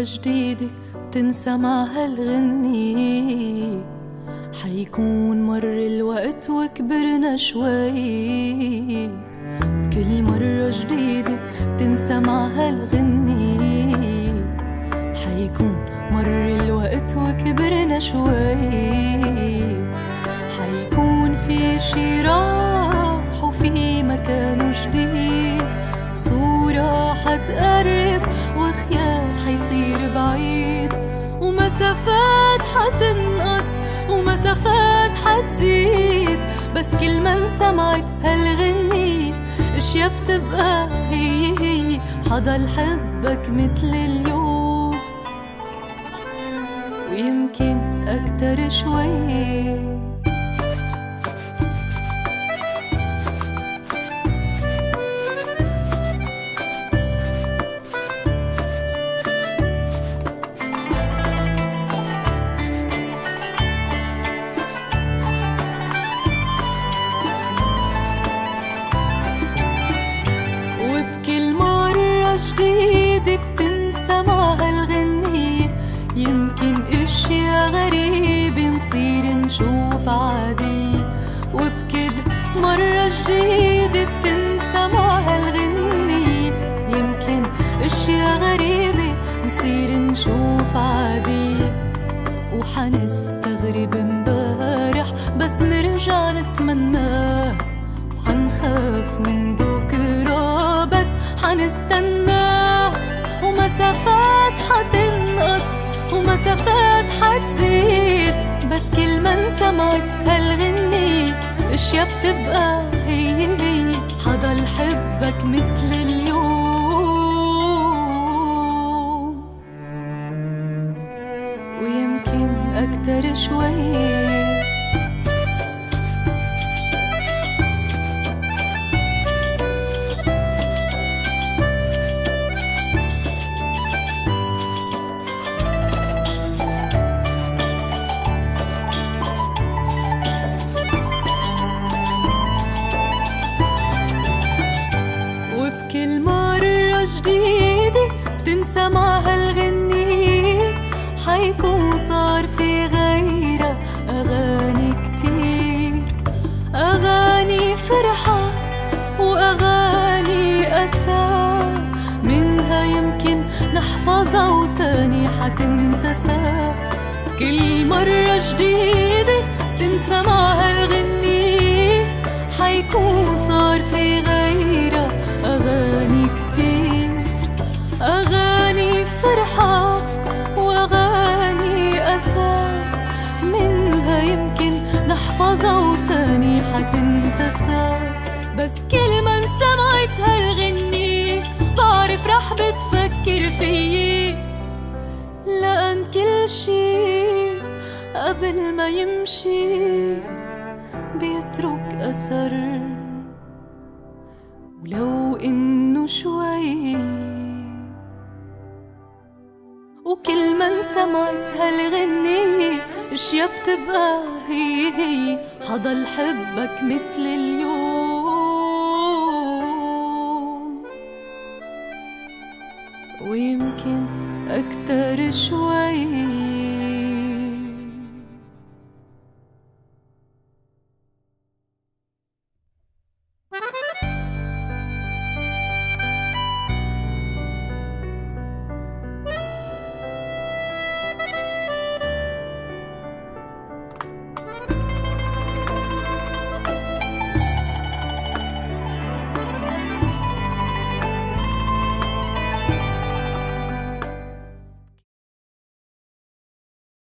جديدة بتنسى مع هالغنية. حيكون مر الوقت وكبرنا شوي، بكل مرة جديدة بتنسى مع هالغنية. حيكون مر الوقت وكبرنا شوي، حيكون في شي راح وفي مكانه جديد. صورة حتقرب وخيال حيصير بعيد، ومسافات حتنقص ومسافات حتزيد. بس كل من سمعت هالغنية اشياء بتبقى هي حضل حبك مثل اليوم، ويمكن أكتر شوي. جديدة بتنسى مع هالغنية، يمكن اشياء غريبة نصير نشوف عادية. وبكل مرة جديدة بتنسى مع هالغنية، يمكن اشياء غريبة نصير نشوف عادية. وحنستغرب امبارح بس نرجع نتمناه، وحنخاف من بكرة بس حنستناه. ومسافات حتنقص ومسافات حتزيد، بس كل من سمعت هالغنية اشياء بتبقى هي حضل حبك مثل اليوم، ويمكن أكتر شوي. كل مرة جديدة بتنسى مع هالغنية، حيكون صار في غيرها أغاني كتير. أغاني فرحة وأغاني أسى، منها يمكن نحفظها وتاني حتنتسى. كل مرة جديدة بتنسى مع هالغنية، حيكون صار في غيرها أغاني كتير. أغاني فرحة وأغاني أسى، منها يمكن نحفظها وتاني حتنتسى. بس كل من سمعت هالغنية بعرف رح بتفكر فيي، لأن كل شي قبل ما يمشي بيترك أثر، ولو إنه شوي. وكل من سمعت هالغنية اشياء بتبقى هي حضل حبك مثل اليوم، ويمكن أكتر شوي.